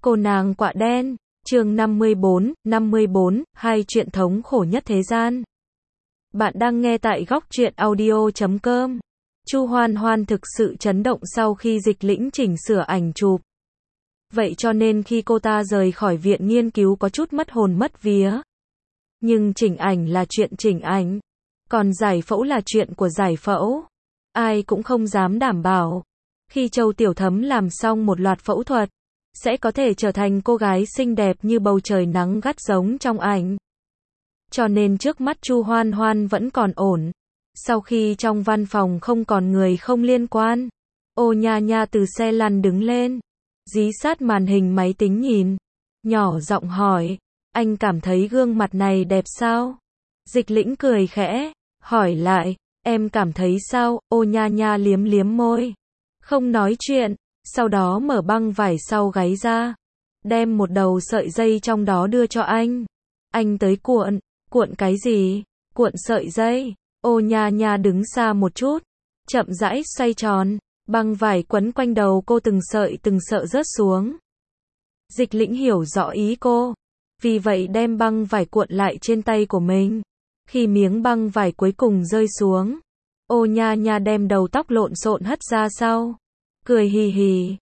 Cô nàng quạ đen, chương 54, hai chuyện thống khổ nhất thế gian. Bạn đang nghe tại góc truyện audio.com. Chu Hoan Hoan thực sự chấn động sau khi Dịch Lĩnh chỉnh sửa ảnh chụp. Vậy cho nên khi cô ta rời khỏi viện nghiên cứu có chút mất hồn mất vía. Nhưng chỉnh ảnh là chuyện chỉnh ảnh, còn giải phẫu là chuyện của giải phẫu. Ai cũng không dám đảm bảo, khi Châu Tiểu Thấm làm xong một loạt phẫu thuật, sẽ có thể trở thành cô gái xinh đẹp như bầu trời nắng gắt giống trong ảnh. Cho nên trước mắt Chu Hoan Hoan vẫn còn ổn. Sau khi trong văn phòng không còn người không liên quan, Ô Nha Nha từ xe lăn đứng lên, dí sát màn hình máy tính nhìn, nhỏ giọng hỏi, anh cảm thấy gương mặt này đẹp sao? Dịch Lĩnh cười khẽ, hỏi lại, em cảm thấy sao? Ô Nha Nha liếm liếm môi, không nói chuyện, sau đó mở băng vải sau gáy ra, đem một đầu sợi dây trong đó đưa cho anh. Anh tới cuộn cái gì? Cuộn sợi dây. Ô Nha Nha đứng xa một chút, chậm rãi xoay tròn, băng vải quấn quanh đầu cô từng sợi rớt xuống. Dịch Lĩnh hiểu rõ ý cô, vì vậy đem băng vải cuộn lại trên tay của mình. Khi miếng băng vải cuối cùng rơi xuống, Ô Nha Nha đem đầu tóc lộn xộn hất ra sau, cười hì hì,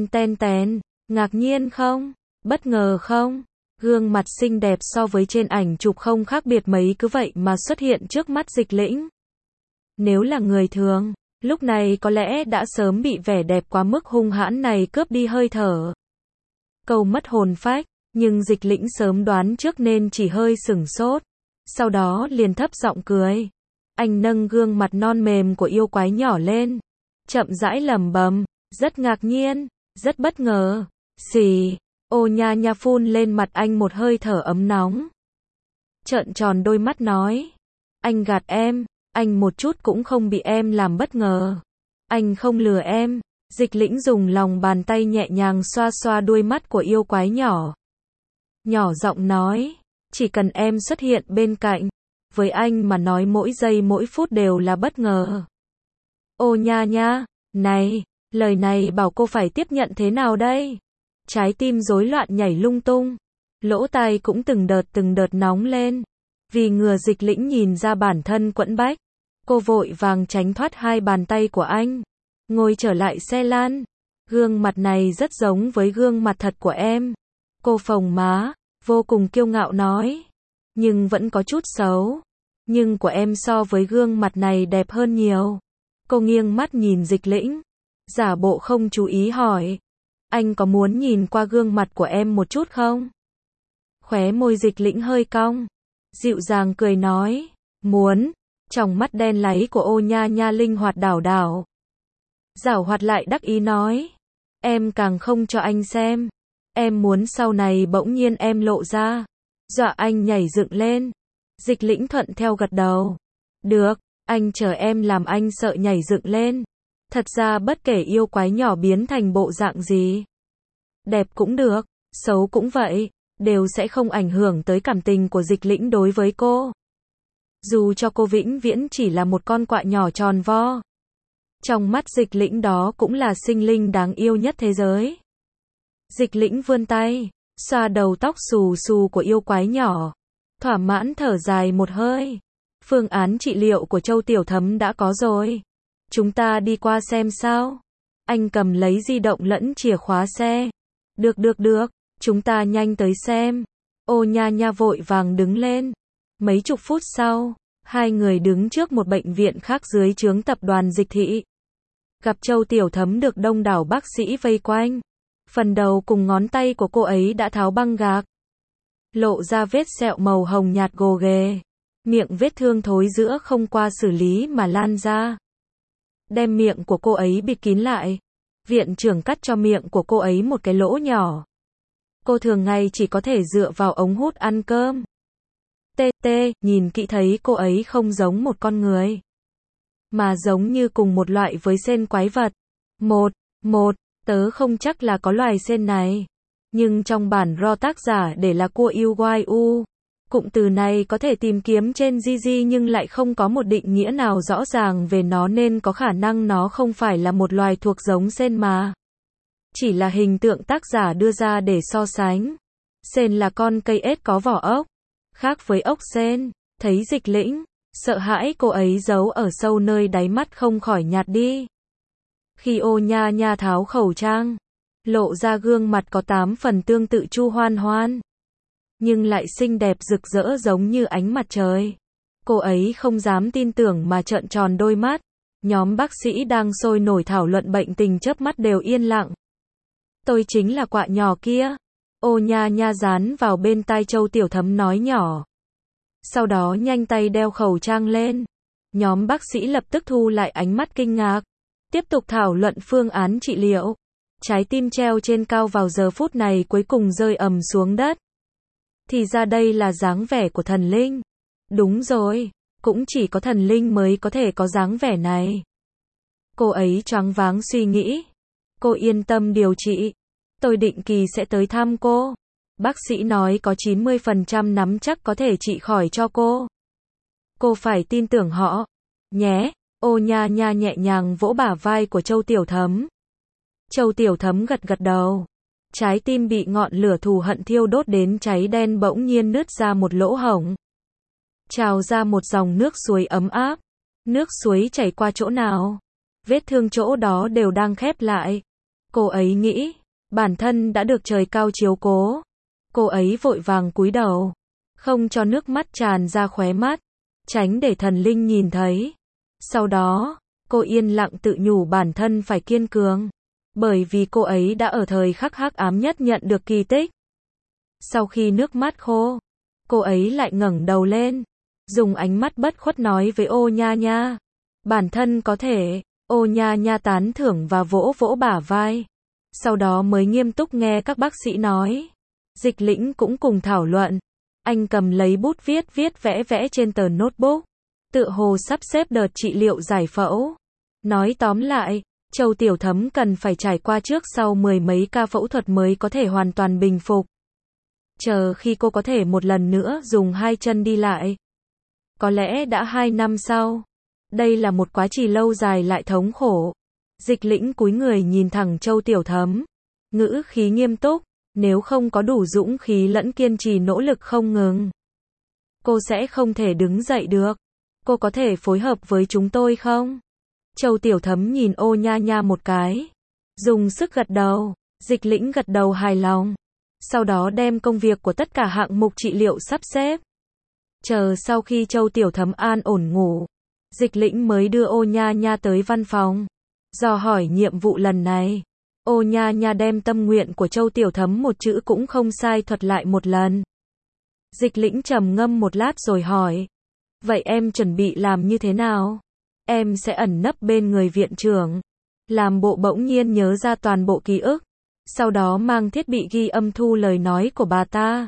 ten, ngạc nhiên không? Bất ngờ không? Gương mặt xinh đẹp so với trên ảnh chụp không khác biệt mấy cứ vậy mà xuất hiện trước mắt Dịch Lĩnh. Nếu là người thường, lúc này có lẽ đã sớm bị vẻ đẹp quá mức hung hãn này cướp đi hơi thở. Câu mất hồn phách, nhưng Dịch Lĩnh sớm đoán trước nên chỉ hơi sửng sốt, sau đó liền thấp giọng cười. Anh nâng gương mặt non mềm của yêu quái nhỏ lên, chậm rãi lẩm bẩm, rất ngạc nhiên, rất bất ngờ. Xì. Ô Nha Nha phun lên mặt anh một hơi thở ấm nóng. Trợn tròn đôi mắt nói, anh gạt em, anh một chút cũng không bị em làm bất ngờ. Anh không lừa em. Dịch Lĩnh dùng lòng bàn tay nhẹ nhàng xoa xoa đuôi mắt của yêu quái nhỏ. Nhỏ giọng nói, chỉ cần em xuất hiện bên cạnh, với anh mà nói mỗi giây mỗi phút đều là bất ngờ. Ô Nha Nha, này, lời này bảo cô phải tiếp nhận thế nào đây? Trái tim rối loạn nhảy lung tung, lỗ tai cũng từng đợt nóng lên. Vì ngừa Dịch Lĩnh nhìn ra bản thân quẫn bách, cô vội vàng tránh thoát hai bàn tay của anh, ngồi trở lại xe lan. Gương mặt này rất giống với gương mặt thật của em. Cô phồng má, vô cùng kiêu ngạo nói, nhưng vẫn có chút xấu. Nhưng của em so với gương mặt này đẹp hơn nhiều. Cô nghiêng mắt nhìn Dịch Lĩnh, giả bộ không chú ý hỏi, anh có muốn nhìn qua gương mặt của em một chút không? Khóe môi Dịch Lĩnh hơi cong, dịu dàng cười nói, muốn. Trong mắt đen láy của Ô Nha Nha linh hoạt đảo đảo, giảo hoạt lại đắc ý nói, em càng không cho anh xem. Em muốn sau này bỗng nhiên em lộ ra, dọa anh nhảy dựng lên. Dịch Lĩnh thuận theo gật đầu. Được, anh chờ em làm anh sợ nhảy dựng lên. Thật ra bất kể yêu quái nhỏ biến thành bộ dạng gì, đẹp cũng được, xấu cũng vậy, đều sẽ không ảnh hưởng tới cảm tình của Dịch Lĩnh đối với cô. Dù cho cô vĩnh viễn chỉ là một con quạ nhỏ tròn vo, trong mắt Dịch Lĩnh đó cũng là sinh linh đáng yêu nhất thế giới. Dịch Lĩnh vươn tay, xoa đầu tóc xù xù của yêu quái nhỏ, thỏa mãn thở dài một hơi. Phương án trị liệu của Châu Tiểu Thấm đã có rồi. Chúng ta đi qua xem sao? Anh cầm lấy di động lẫn chìa khóa xe. Được, chúng ta nhanh tới xem. Ô Nha Nha vội vàng đứng lên. Mấy chục phút sau, hai người đứng trước một bệnh viện khác dưới trướng tập đoàn Dịch Thị. Gặp Châu Tiểu Thấm được đông đảo bác sĩ vây quanh. Phần đầu cùng ngón tay của cô ấy đã tháo băng gạc, lộ ra vết sẹo màu hồng nhạt gồ ghề. Miệng vết thương thối giữa không qua xử lý mà lan ra, đem miệng của cô ấy bịt kín lại. Viện trưởng cắt cho miệng của cô ấy một cái lỗ nhỏ. Cô thường ngày chỉ có thể dựa vào ống hút ăn cơm. Nhìn kỹ thấy cô ấy không giống một con người, mà giống như cùng một loại với sên quái vật. Tớ không chắc là có loài sên này, nhưng trong bản RAW tác giả để là cua UYU. Cụm từ này có thể tìm kiếm trên GG nhưng lại không có một định nghĩa nào rõ ràng về nó nên có khả năng nó không phải là một loài thuộc giống sên mà chỉ là hình tượng tác giả đưa ra để so sánh. Sên là con cây ếch có vỏ ốc, khác với ốc sên. Thấy Dịch Lĩnh, sợ hãi cô ấy giấu ở sâu nơi đáy mắt không khỏi nhạt đi. Khi Ô Nha Nha tháo khẩu trang, lộ ra gương mặt có 8 phần tương tự Chu Hoan Hoan, nhưng lại xinh đẹp rực rỡ giống như ánh mặt trời. Cô ấy không dám tin tưởng mà trợn tròn đôi mắt. Nhóm bác sĩ đang sôi nổi thảo luận bệnh tình chớp mắt đều yên lặng. Tôi chính là quạ nhỏ kia. Ô Nha Nha dán vào bên tai Châu Tiểu Thấm nói nhỏ. Sau đó nhanh tay đeo khẩu trang lên. Nhóm bác sĩ lập tức thu lại ánh mắt kinh ngạc, tiếp tục thảo luận phương án trị liệu. Trái tim treo trên cao vào giờ phút này cuối cùng rơi ầm xuống đất. Thì ra đây là dáng vẻ của thần linh. Đúng rồi, cũng chỉ có thần linh mới có thể có dáng vẻ này. Cô ấy choáng váng suy nghĩ. Cô yên tâm điều trị. Tôi định kỳ sẽ tới thăm cô. Bác sĩ nói có 90% nắm chắc có thể trị khỏi cho cô. Cô phải tin tưởng họ. Nhé. Ô Nha Nha nhẹ nhàng vỗ bả vai của Châu Tiểu Thấm. Châu Tiểu Thấm gật gật đầu. Trái tim bị ngọn lửa thù hận thiêu đốt đến cháy đen bỗng nhiên nứt ra một lỗ hổng. Trào ra một dòng nước suối ấm áp. Nước suối chảy qua chỗ nào, vết thương chỗ đó đều đang khép lại. Cô ấy nghĩ, bản thân đã được trời cao chiếu cố. Cô ấy vội vàng cúi đầu, không cho nước mắt tràn ra khóe mắt, tránh để thần linh nhìn thấy. Sau đó, cô yên lặng tự nhủ bản thân phải kiên cường, bởi vì cô ấy đã ở thời khắc hắc ám nhất nhận được kỳ tích. Sau khi nước mắt khô, cô ấy lại ngẩng đầu lên, dùng ánh mắt bất khuất nói với Ô Nha Nha, bản thân có thể. Ô Nha Nha tán thưởng và vỗ vỗ bả vai. Sau đó mới nghiêm túc nghe các bác sĩ nói. Dịch Lĩnh cũng cùng thảo luận. Anh cầm lấy bút viết vẽ vẽ trên tờ notebook, tựa hồ sắp xếp đợt trị liệu giải phẫu. Nói tóm lại, Châu Tiểu Thấm cần phải trải qua trước sau 10 mấy ca phẫu thuật mới có thể hoàn toàn bình phục. Chờ khi cô có thể một lần nữa dùng hai chân đi lại. Có lẽ đã 2 năm sau. Đây là một quá trình lâu dài lại thống khổ. Dịch Lĩnh cúi người nhìn thẳng Châu Tiểu Thấm, ngữ khí nghiêm túc, nếu không có đủ dũng khí lẫn kiên trì nỗ lực không ngừng, cô sẽ không thể đứng dậy được. Cô có thể phối hợp với chúng tôi không? Châu Tiểu Thấm nhìn Ô Nha Nha một cái, dùng sức gật đầu. Dịch Lĩnh gật đầu hài lòng. Sau đó đem công việc của tất cả hạng mục trị liệu sắp xếp. Chờ sau khi Châu Tiểu Thấm an ổn ngủ, Dịch Lĩnh mới đưa Ô Nha Nha tới văn phòng, dò hỏi nhiệm vụ lần này. Ô Nha Nha đem tâm nguyện của Châu Tiểu Thấm một chữ cũng không sai thuật lại một lần. Dịch Lĩnh trầm ngâm một lát rồi hỏi, vậy em chuẩn bị làm như thế nào? Em sẽ ẩn nấp bên người viện trưởng, làm bộ bỗng nhiên nhớ ra toàn bộ ký ức, sau đó mang thiết bị ghi âm thu lời nói của bà ta.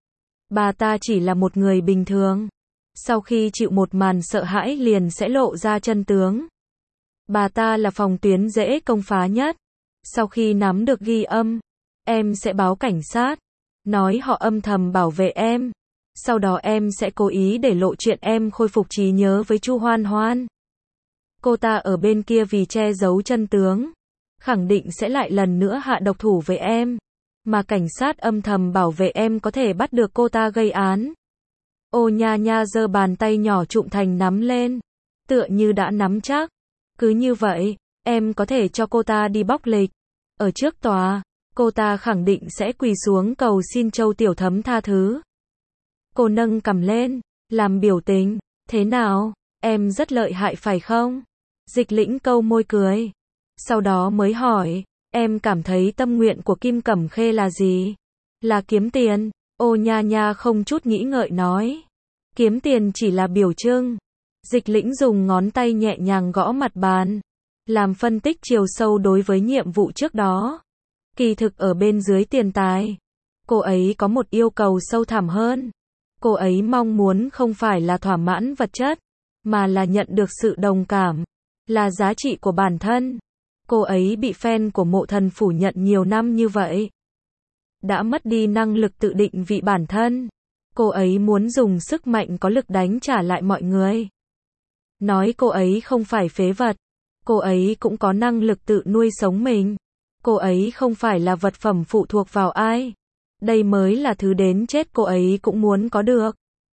Bà ta chỉ là một người bình thường. Sau khi chịu một màn sợ hãi liền sẽ lộ ra chân tướng. Bà ta là phòng tuyến dễ công phá nhất. Sau khi nắm được ghi âm, em sẽ báo cảnh sát, nói họ âm thầm bảo vệ em. Sau đó em sẽ cố ý để lộ chuyện em khôi phục trí nhớ với Chu Hoan Hoan. Cô ta ở bên kia vì che giấu chân tướng, khẳng định sẽ lại lần nữa hạ độc thủ với em. Mà cảnh sát âm thầm bảo vệ em có thể bắt được cô ta gây án. Ô Nha Nha giơ bàn tay nhỏ trụm thành nắm lên, tựa như đã nắm chắc. Cứ như vậy, em có thể cho cô ta đi bóc lịch. Ở trước tòa, cô ta khẳng định sẽ quỳ xuống cầu xin Châu Tiểu Thấm tha thứ. Cô nâng cằm lên, làm biểu tình, thế nào, em rất lợi hại phải không? Dịch Lĩnh câu môi cười. Sau đó mới hỏi, em cảm thấy tâm nguyện của Kim Cẩm Khê là gì? Là kiếm tiền. Ô Nha Nha không chút nghĩ ngợi nói. Kiếm tiền chỉ là biểu trưng. Dịch Lĩnh dùng ngón tay nhẹ nhàng gõ mặt bàn, làm phân tích chiều sâu đối với nhiệm vụ trước đó. Kỳ thực ở bên dưới tiền tài, cô ấy có một yêu cầu sâu thẳm hơn. Cô ấy mong muốn không phải là thỏa mãn vật chất, mà là nhận được sự đồng cảm, là giá trị của bản thân. Cô ấy bị fan của Mộ Thần phủ nhận nhiều năm như vậy, đã mất đi năng lực tự định vị bản thân. Cô ấy muốn dùng sức mạnh có lực đánh trả lại mọi người. Nói cô ấy không phải phế vật, cô ấy cũng có năng lực tự nuôi sống mình. Cô ấy không phải là vật phẩm phụ thuộc vào ai. Đây mới là thứ đến chết cô ấy cũng muốn có được.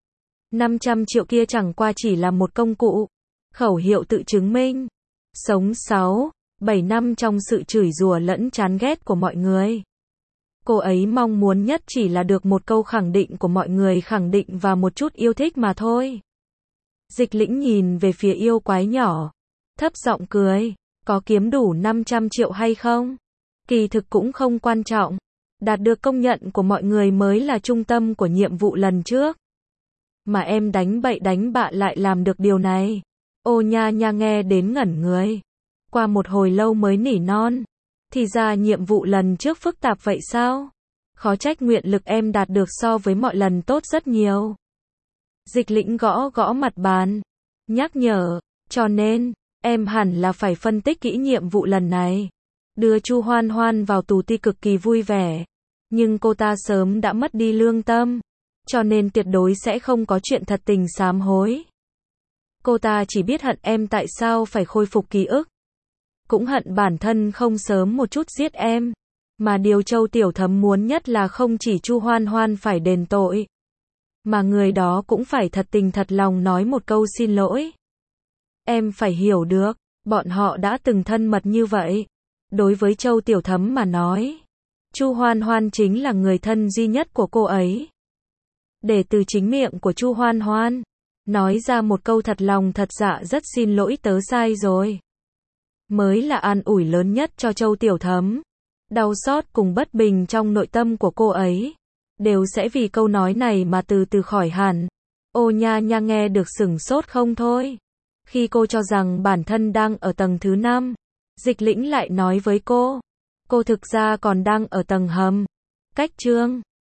500 triệu kia chẳng qua chỉ là một công cụ. Khẩu hiệu tự chứng minh. Sống 6, 7 năm trong sự chửi rủa lẫn chán ghét của mọi người. Cô ấy mong muốn nhất chỉ là được một câu khẳng định của mọi người khẳng định và một chút yêu thích mà thôi. Dịch Lĩnh nhìn về phía yêu quái nhỏ. Thấp giọng cười. Có kiếm đủ 500 triệu hay không? Kỳ thực cũng không quan trọng. Đạt được công nhận của mọi người mới là trung tâm của nhiệm vụ lần trước. Mà em đánh bậy đánh bạ lại làm được điều này. Ô nha nha nghe đến ngẩn người. Qua một hồi lâu mới nỉ non. Thì ra nhiệm vụ lần trước phức tạp vậy sao? Khó trách nguyện lực em đạt được so với mọi lần tốt rất nhiều. Dịch Lĩnh gõ gõ mặt bàn. Nhắc nhở. Cho nên, em hẳn là phải phân tích kỹ nhiệm vụ lần này. Đưa Chu Hoan Hoan vào tù ti cực kỳ vui vẻ. Nhưng cô ta sớm đã mất đi lương tâm. Cho nên tuyệt đối sẽ không có chuyện thật tình sám hối. Cô ta chỉ biết hận em tại sao phải khôi phục ký ức. Cũng hận bản thân không sớm một chút giết em. Mà điều Châu Tiểu Thấm muốn nhất là không chỉ Chu Hoan Hoan phải đền tội. Mà người đó cũng phải thật tình thật lòng nói một câu xin lỗi. Em phải hiểu được, bọn họ đã từng thân mật như vậy. Đối với Châu Tiểu Thấm mà nói, Chu Hoan Hoan chính là người thân duy nhất của cô ấy. Để từ chính miệng của Chu Hoan Hoan nói ra một câu thật lòng thật dạ rất xin lỗi tớ sai rồi. Mới là an ủi lớn nhất cho Châu Tiểu Thấm. Đau xót cùng bất bình trong nội tâm của cô ấy đều sẽ vì câu nói này mà từ từ khỏi hẳn. Ô nha nha nghe được sửng sốt không thôi. Khi cô cho rằng bản thân đang ở tầng thứ 5, Dịch Lĩnh lại nói với cô thực ra còn đang ở tầng hầm. Cách chương